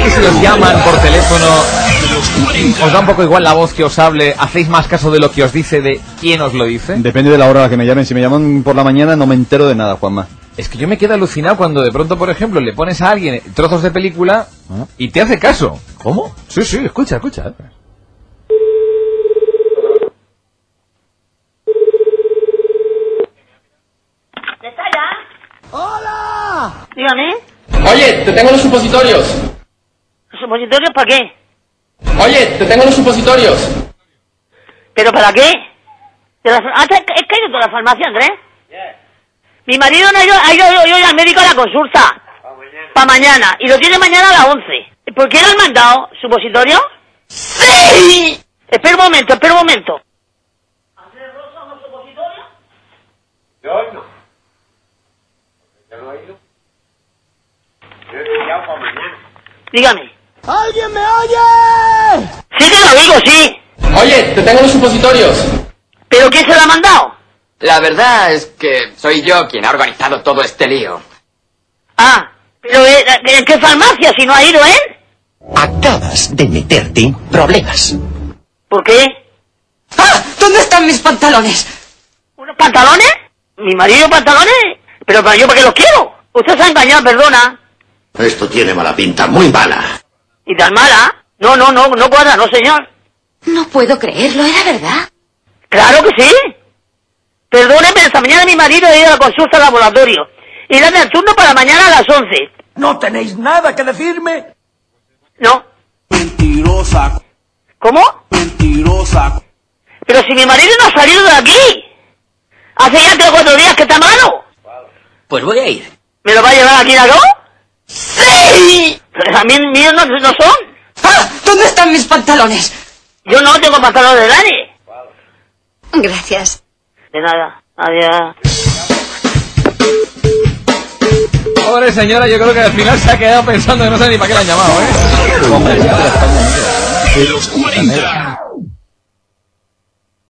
que si os llaman por teléfono os da un poco igual la voz que os hable? ¿Hacéis más caso de lo que os dice de quién os lo dice? Depende de la hora a la que me llamen. Si me llaman por la mañana no me entero de nada, Juanma. Es que yo me quedo alucinado cuando de pronto, por ejemplo, le pones a alguien trozos de película y te hace caso. ¿Cómo? Sí, escucha. ¿Está ya? ¡Hola! Dígame. Oye, te tengo los supositorios. ¿Los supositorios para qué? Oye, te tengo los supositorios. ¿Pero para qué? ¿Es que ha ido toda la farmacia, Andrés? Mi marido no ha ido hoy al médico a la consulta. Para mañana. Y lo tiene mañana a las 11. ¿Por qué le han mandado? ¿Supositorio? ¡Sí! Espera un momento. ¿Andrés Rosa unos supositorios? Yo no. Yo no he ido. Yo he pillado para mañana. Dígame. ¡Alguien me oye! Sí que lo digo, sí. Oye, te tengo los supositorios. ¿Pero quién se lo ha mandado? La verdad es que soy yo quien ha organizado todo este lío. Ah, pero ¿en qué farmacia si no ha ido él? Acabas de meterte en problemas. ¿Por qué? ¡Ah! ¿Dónde están mis pantalones? ¿Unos pantalones? ¿Mi marido pantalones? ¿Pero yo para qué los quiero? Usted se ha engañado, perdona. Esto tiene mala pinta, muy mala. ¿Y tan mala? No cuadra, no señor. No puedo creerlo, ¿era verdad? ¡Claro que sí! Perdone, pero esta mañana mi marido ha ido a la consulta al laboratorio. Y dan el turno para mañana a las 11. ¿No tenéis nada que decirme? No. Mentirosa. ¿Cómo? Mentirosa. Pero si mi marido no ha salido de aquí. Hace ya 3 o 4 días que está malo. Pues voy a ir. ¿Me lo va a llevar aquí a go? ¡Sí! Pero también míos no son. ¡Ah! ¿Dónde están mis pantalones? Yo no tengo pantalones de nadie. Gracias. De nada. Adiós. Pobre señora, yo creo que al final se ha quedado pensando que no sé ni para qué la han llamado, Hombre, De los 40.